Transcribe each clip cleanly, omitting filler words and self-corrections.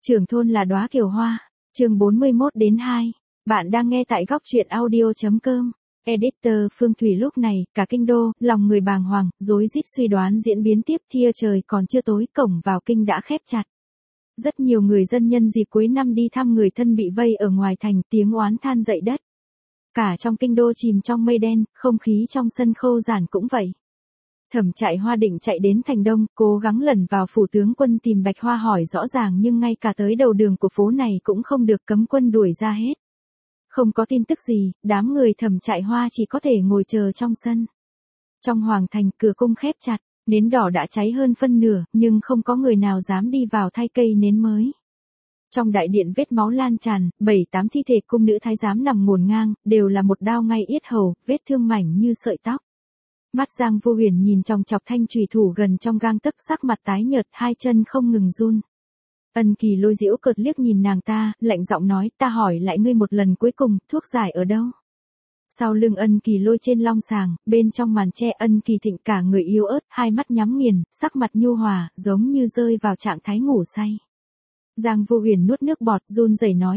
Trưởng thôn là đóa kiều hoa. Chương 41-2. Bạn đang nghe tại góc truyện audio.com. Editor Phương Thủy lúc này, cả kinh đô, lòng người bàng hoàng, rối rít suy đoán diễn biến tiếp thia trời còn chưa tối, cổng vào kinh đã khép chặt. Rất nhiều người dân nhân dịp cuối năm đi thăm người thân bị vây ở ngoài thành, tiếng oán than dậy đất. Cả trong kinh đô chìm trong mây đen, không khí trong sân khâu giản cũng vậy. Thẩm Trại Hoa định chạy đến thành đông, cố gắng lẩn vào phủ tướng quân tìm Bạch Hoa hỏi rõ ràng nhưng ngay cả tới đầu đường của phố này cũng không được, cấm quân đuổi ra hết. Không có tin tức gì, đám người Thẩm Trại Hoa chỉ có thể ngồi chờ trong sân. Trong hoàng thành, cửa cung khép chặt, nến đỏ đã cháy hơn phân nửa, nhưng không có người nào dám đi vào thay cây nến mới. Trong đại điện vết máu lan tràn, 7-8 thi thể cung nữ thái giám nằm ngổn ngang, đều là một đao ngay yết hầu, vết thương mảnh như sợi tóc. Mắt Giang Vô Huyền nhìn chòng chọc thanh chùy thủ gần trong gang tấc, sắc mặt tái nhợt, hai chân không ngừng run. Ân Kỳ Lôi giễu cợt liếc nhìn nàng ta, lạnh giọng nói, ta hỏi lại ngươi một lần cuối cùng, thuốc giải ở đâu? Sau lưng Ân Kỳ Lôi trên long sàng, bên trong màn che, Ân Kỳ Thịnh cả người yếu ớt, hai mắt nhắm nghiền, sắc mặt nhu hòa, giống như rơi vào trạng thái ngủ say. Giang Vô Huyền nuốt nước bọt, run rẩy nói,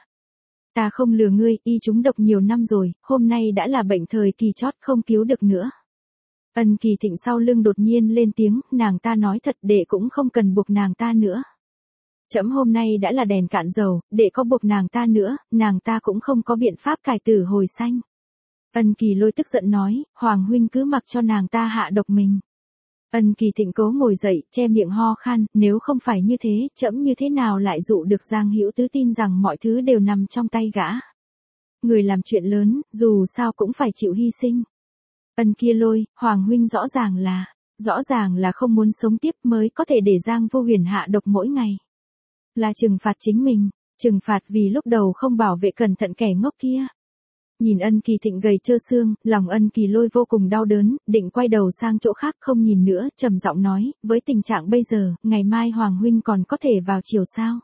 ta không lừa ngươi, y trúng độc nhiều năm rồi, hôm nay đã là bệnh thời kỳ chót, không cứu được nữa. Ân Kỳ Thịnh sau lưng đột nhiên lên tiếng, nàng ta nói thật, đệ cũng không cần buộc nàng ta nữa. Trẫm hôm nay đã là đèn cạn dầu, đệ có buộc nàng ta nữa, nàng ta cũng không có biện pháp cải tử hồi sanh. Ân Kỳ Lôi tức giận nói, Hoàng huynh cứ mặc cho nàng ta hạ độc mình. Ân Kỳ Thịnh cố ngồi dậy, che miệng ho khan, nếu không phải như thế, trẫm như thế nào lại dụ được Giang Hữu Tứ tin rằng mọi thứ đều nằm trong tay gã. Người làm chuyện lớn, dù sao cũng phải chịu hy sinh. Ân Kia Lôi, Hoàng huynh rõ ràng là không muốn sống tiếp mới có thể để Giang Vô Huyền hạ độc mỗi ngày. Là trừng phạt chính mình, trừng phạt vì lúc đầu không bảo vệ cẩn thận kẻ ngốc kia. Nhìn Ân Kỳ Thịnh gầy trơ xương, lòng Ân Kỳ Lôi vô cùng đau đớn, định quay đầu sang chỗ khác không nhìn nữa, trầm giọng nói, với tình trạng bây giờ, ngày mai Hoàng huynh còn có thể vào chiều sao?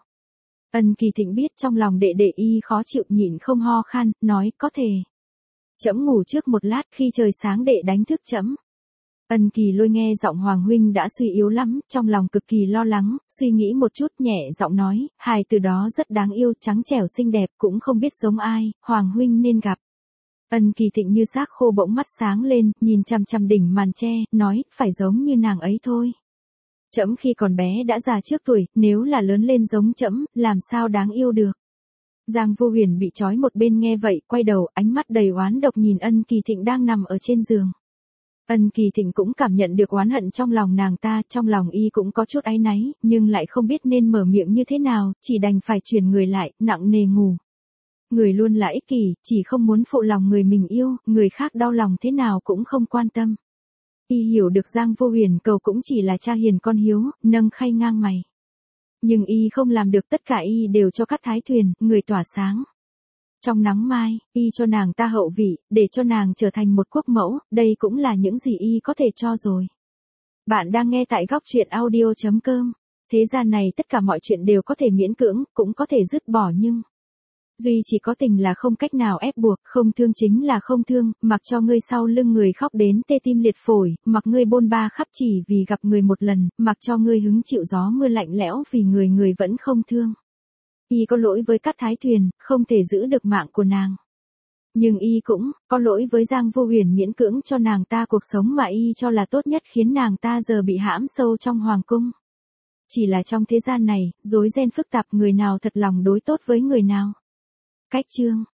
Ân Kỳ Thịnh biết trong lòng đệ đệ y khó chịu, nhịn không ho khan, nói, có thể. Trẫm ngủ trước một lát, khi trời sáng đệ đánh thức trẫm. Ân Kỳ Lôi nghe giọng Hoàng huynh đã suy yếu lắm, trong lòng cực kỳ lo lắng, suy nghĩ một chút, nhẹ giọng nói, hài từ đó rất đáng yêu, trắng trẻo xinh đẹp, cũng không biết giống ai, Hoàng huynh nên gặp. Ân Kỳ Thịnh như xác khô bỗng mắt sáng lên, nhìn chằm chằm đỉnh màn che, nói, phải giống như nàng ấy thôi. Trẫm khi còn bé đã già trước tuổi, nếu là lớn lên giống trẫm, làm sao đáng yêu được. Giang Vô Huyền bị trói một bên nghe vậy, quay đầu, ánh mắt đầy oán độc nhìn Ân Kỳ Thịnh đang nằm ở trên giường. Ân Kỳ Thịnh cũng cảm nhận được oán hận trong lòng nàng ta, trong lòng y cũng có chút áy náy, nhưng lại không biết nên mở miệng như thế nào, chỉ đành phải chuyển người lại, nặng nề ngủ. Người luôn là ích kỷ, chỉ không muốn phụ lòng người mình yêu, người khác đau lòng thế nào cũng không quan tâm. Y hiểu được Giang Vô Huyền cầu cũng chỉ là cha hiền con hiếu, nâng khay ngang mày. Nhưng y không làm được tất cả, y đều cho cắt thái thuyền, người tỏa sáng. Trong nắng mai, y cho nàng ta hậu vị, để cho nàng trở thành một quốc mẫu, đây cũng là những gì y có thể cho rồi. Bạn đang nghe tại góc truyện audio.com. Thế gian này tất cả mọi chuyện đều có thể miễn cưỡng, cũng có thể dứt bỏ nhưng duy chỉ có tình là không cách nào ép buộc, không thương chính là không thương, mặc cho ngươi sau lưng người khóc đến tê tim liệt phổi, mặc ngươi bôn ba khắp chỉ vì gặp người một lần, mặc cho ngươi hứng chịu gió mưa lạnh lẽo vì người vẫn không thương. Y có lỗi với Cát Thái Thuyền, không thể giữ được mạng của nàng. Nhưng y cũng có lỗi với Giang Vô Huyền miễn cưỡng cho nàng ta cuộc sống mà y cho là tốt nhất, khiến nàng ta giờ bị hãm sâu trong hoàng cung. Chỉ là trong thế gian này, rối ren phức tạp, người nào thật lòng đối tốt với người nào. Cách chương